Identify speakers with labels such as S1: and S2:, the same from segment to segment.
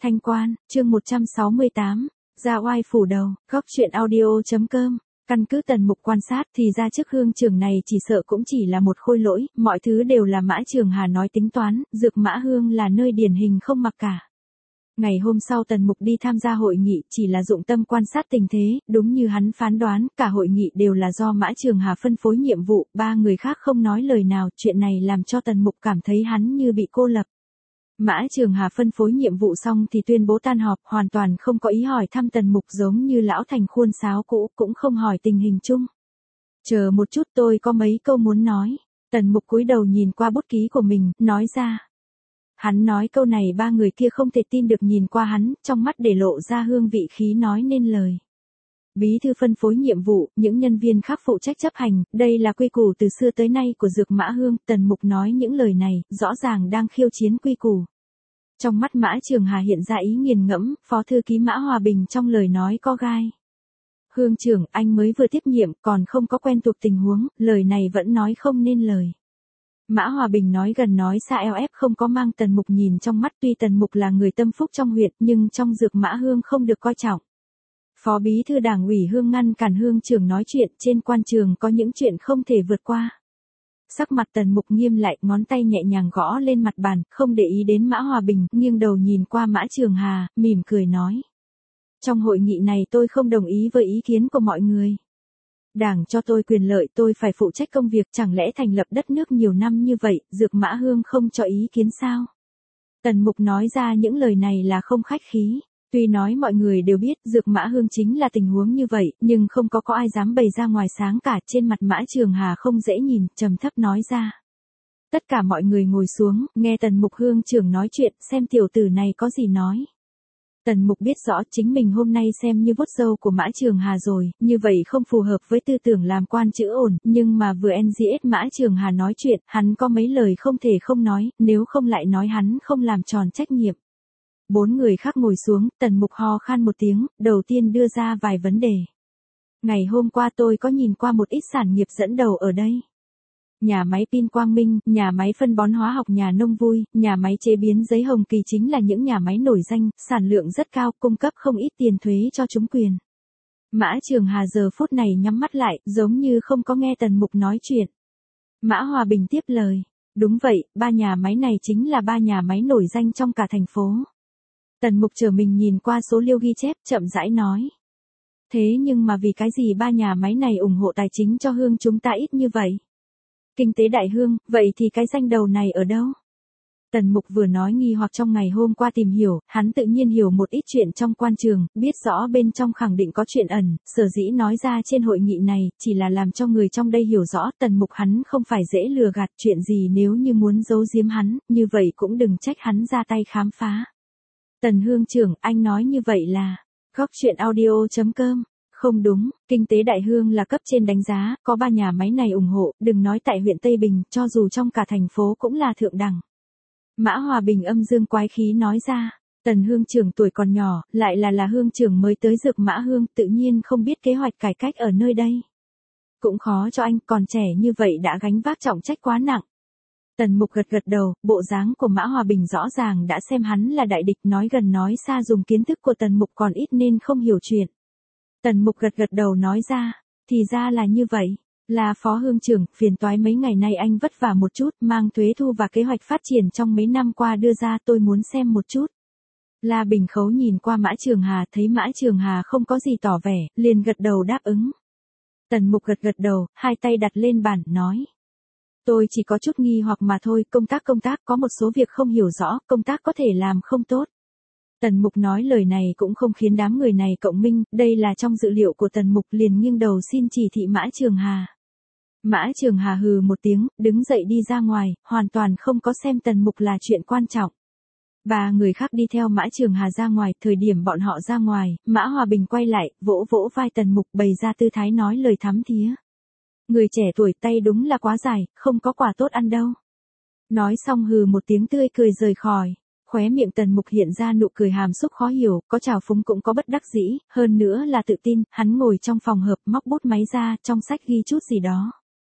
S1: Thanh Quan, chương 168, ra oai phủ đầu, góc truyện audio.com. Căn cứ Tần Mục quan sát thì ra trước hương trường này chỉ sợ cũng chỉ là một khôi lỗi, mọi thứ đều là Mã Trường Hà nói tính toán, Dược Mã Hương là nơi điển hình không mặc cả. Ngày hôm sau Tần Mục đi tham gia hội nghị chỉ là dụng tâm quan sát tình thế, đúng như hắn phán đoán, cả hội nghị đều là do Mã Trường Hà phân phối nhiệm vụ, ba người khác không nói lời nào, chuyện này làm cho Tần Mục cảm thấy hắn như bị cô lập. Mã Trường Hà phân phối nhiệm vụ xong thì tuyên bố tan họp, hoàn toàn không có ý hỏi thăm Tần Mục giống như lão thành khuôn sáo cũ, cũng không hỏi tình hình chung. Chờ một chút, tôi có mấy câu muốn nói. Tần Mục cúi đầu nhìn qua bút ký của mình, nói ra. Hắn nói câu này ba người kia không thể tin được, nhìn qua hắn, trong mắt để lộ ra hương vị khí nói nên lời. Bí thư phân phối nhiệm vụ, những nhân viên khác phụ trách chấp hành, đây là quy củ từ xưa tới nay của Dược Mã Hương. Tần Mục nói những lời này, rõ ràng đang khiêu chiến quy củ. Trong mắt Mã Trường Hà hiện ra ý nghiền ngẫm, phó thư ký Mã Hòa Bình trong lời nói có gai. Hương trưởng, anh mới vừa tiếp nhiệm, còn không có quen thuộc tình huống, lời này vẫn nói không nên lời. Mã Hòa Bình nói gần nói xa eo không có mang Tần Mục nhìn trong mắt, tuy Tần Mục là người tâm phúc trong huyện nhưng trong Dược Mã Hương không được coi trọng. Phó bí thư đảng ủy Hương ngăn cản Hương trưởng nói chuyện, trên quan trường có những chuyện không thể vượt qua. Sắc mặt Tần Mục nghiêm lại, ngón tay nhẹ nhàng gõ lên mặt bàn, không để ý đến Mã Hòa Bình, nghiêng đầu nhìn qua Mã Trường Hà, mỉm cười nói. Trong hội nghị này tôi không đồng ý với ý kiến của mọi người. Đảng cho tôi quyền lợi, tôi phải phụ trách công việc, chẳng lẽ thành lập đất nước nhiều năm như vậy, Dược Mã Hương không cho ý kiến sao? Tần Mục nói ra những lời này là không khách khí. Tuy nói mọi người đều biết Dược Mã Hương chính là tình huống như vậy, nhưng không có ai dám bày ra ngoài sáng cả. Trên mặt Mã Trường Hà không dễ nhìn, trầm thấp nói ra. Tất cả mọi người ngồi xuống, nghe Tần Mục Hương trưởng nói chuyện, xem tiểu tử này có gì nói. Tần Mục biết rõ chính mình hôm nay xem như vuốt râu của Mã Trường Hà rồi, như vậy không phù hợp với tư tưởng làm quan chữ ổn, nhưng mà vừa NGS Mã Trường Hà nói chuyện, hắn có mấy lời không thể không nói, nếu không lại nói hắn không làm tròn trách nhiệm. Bốn người khác ngồi xuống, Tần Mục ho khan một tiếng, đầu tiên đưa ra vài vấn đề. Ngày hôm qua tôi có nhìn qua một ít sản nghiệp dẫn đầu ở đây. Nhà máy pin Quang Minh, nhà máy phân bón hóa học nhà Nông Vui, nhà máy chế biến giấy Hồng Kỳ chính là những nhà máy nổi danh, sản lượng rất cao, cung cấp không ít tiền thuế cho chúng quyền. Mã Trường Hà giờ phút này nhắm mắt lại, giống như không có nghe Tần Mục nói chuyện. Mã Hòa Bình tiếp lời. Đúng vậy, ba nhà máy này chính là ba nhà máy nổi danh trong cả thành phố. Tần Mục chờ mình nhìn qua số liệu ghi chép, chậm rãi nói. Thế nhưng mà vì cái gì ba nhà máy này ủng hộ tài chính cho Hương chúng ta ít như vậy? Kinh tế đại Hương, vậy thì cái danh đầu này ở đâu? Tần Mục vừa nói nghi hoặc trong ngày hôm qua tìm hiểu, hắn tự nhiên hiểu một ít chuyện trong quan trường, biết rõ bên trong khẳng định có chuyện ẩn, sở dĩ nói ra trên hội nghị này, chỉ là làm cho người trong đây hiểu rõ Tần Mục hắn không phải dễ lừa gạt, chuyện gì nếu như muốn giấu giếm hắn, như vậy cũng đừng trách hắn ra tay khám phá. Tần Hương trưởng, anh nói như vậy là, góc truyện audio.com. Không đúng, kinh tế đại Hương là cấp trên đánh giá, có ba nhà máy này ủng hộ, đừng nói tại huyện Tây Bình, cho dù trong cả thành phố cũng là thượng đẳng. Mã Hòa Bình âm dương quái khí nói ra, Tần Hương trưởng tuổi còn nhỏ, lại là Hương trưởng mới tới Dược Mã Hương, tự nhiên không biết kế hoạch cải cách ở nơi đây. Cũng khó cho anh, còn trẻ như vậy đã gánh vác trọng trách quá nặng. Tần Mục gật gật đầu, bộ dáng của Mã Hòa Bình rõ ràng đã xem hắn là đại địch, nói gần nói xa, dùng kiến thức của Tần Mục còn ít nên không hiểu chuyện. Tần Mục gật gật đầu nói ra, thì ra là như vậy, là Phó Hương trưởng, phiền toái mấy ngày nay anh vất vả một chút, mang thuế thu và kế hoạch phát triển trong mấy năm qua đưa ra, tôi muốn xem một chút. La Bình Khấu nhìn qua Mã Trường Hà, thấy Mã Trường Hà không có gì tỏ vẻ, liền gật đầu đáp ứng. Tần Mục gật gật đầu, hai tay đặt lên bàn, nói. Tôi chỉ có chút nghi hoặc mà thôi, công tác, có một số việc không hiểu rõ, công tác có thể làm không tốt. Tần Mục nói lời này cũng không khiến đám người này cộng minh, đây là trong dự liệu của Tần Mục, liền nghiêng đầu xin chỉ thị Mã Trường Hà. Mã Trường Hà hừ một tiếng, đứng dậy đi ra ngoài, hoàn toàn không có xem Tần Mục là chuyện quan trọng. Ba người khác đi theo Mã Trường Hà ra ngoài, thời điểm bọn họ ra ngoài, Mã Hòa Bình quay lại, vỗ vỗ vai Tần Mục, bày ra tư thái nói lời thắm thía. Người trẻ tuổi tay đúng là quá dài, không có quả tốt ăn đâu. Nói xong hừ một tiếng tươi cười rời khỏi. Khóe miệng Tần Mục hiện ra nụ cười hàm xúc khó hiểu, có trào phúng cũng có bất đắc dĩ, hơn nữa là tự tin, hắn ngồi trong phòng hợp móc bút máy ra, trong sách ghi chút gì đó.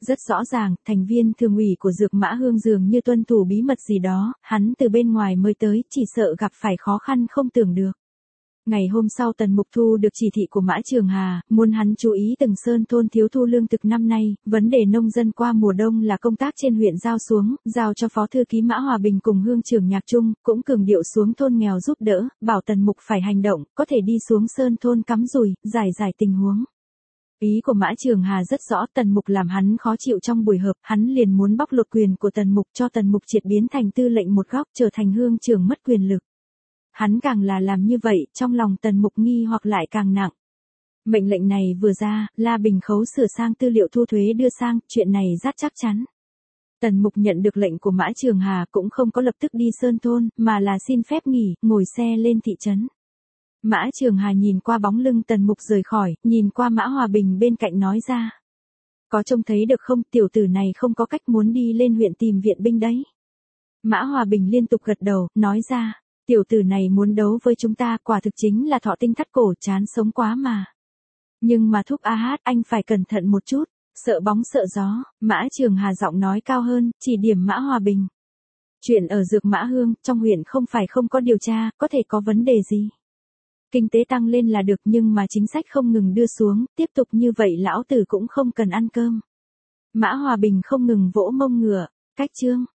S1: Rất rõ ràng, thành viên thường ủy của Dược Mã Hương dường như tuân thủ bí mật gì đó, hắn từ bên ngoài mới tới, chỉ sợ gặp phải khó khăn không tưởng được. Ngày hôm sau Tần Mục thu được chỉ thị của Mã Trường Hà, muốn hắn chú ý từng sơn thôn thiếu thu lương thực năm nay, vấn đề nông dân qua mùa đông là công tác trên huyện giao xuống, giao cho Phó Thư ký Mã Hòa Bình cùng Hương trưởng Nhạc Trung, cũng cường điệu xuống thôn nghèo giúp đỡ, bảo Tần Mục phải hành động, có thể đi xuống sơn thôn cắm rùi, giải tình huống. Ý của Mã Trường Hà rất rõ, Tần Mục làm hắn khó chịu trong buổi họp, hắn liền muốn bóc lột quyền của Tần Mục cho Tần Mục triệt biến thành tư lệnh một góc, trở thành Hương trưởng mất quyền lực. Hắn càng là làm như vậy, trong lòng Tần Mục nghi hoặc lại càng nặng. Mệnh lệnh này vừa ra, La Bình Khấu sửa sang tư liệu thu thuế đưa sang, chuyện này rất chắc chắn. Tần Mục nhận được lệnh của Mã Trường Hà cũng không có lập tức đi sơn thôn, mà là xin phép nghỉ, ngồi xe lên thị trấn. Mã Trường Hà nhìn qua bóng lưng Tần Mục rời khỏi, nhìn qua Mã Hòa Bình bên cạnh nói ra. Có trông thấy được không, tiểu tử này không có cách muốn đi lên huyện tìm viện binh đấy. Mã Hòa Bình liên tục gật đầu, nói ra. Tiểu tử này muốn đấu với chúng ta, quả thực chính là thọ tinh thắt cổ, chán sống quá mà. Nhưng mà thúc A Hát, anh phải cẩn thận một chút, sợ bóng sợ gió. Mã Trường Hà giọng nói cao hơn, chỉ điểm Mã Hòa Bình. Chuyện ở Dược Mã Hương, trong huyện không phải không có điều tra, có thể có vấn đề gì. Kinh tế tăng lên là được, nhưng mà chính sách không ngừng đưa xuống, tiếp tục như vậy lão tử cũng không cần ăn cơm. Mã Hòa Bình không ngừng vỗ mông ngựa, cách chương.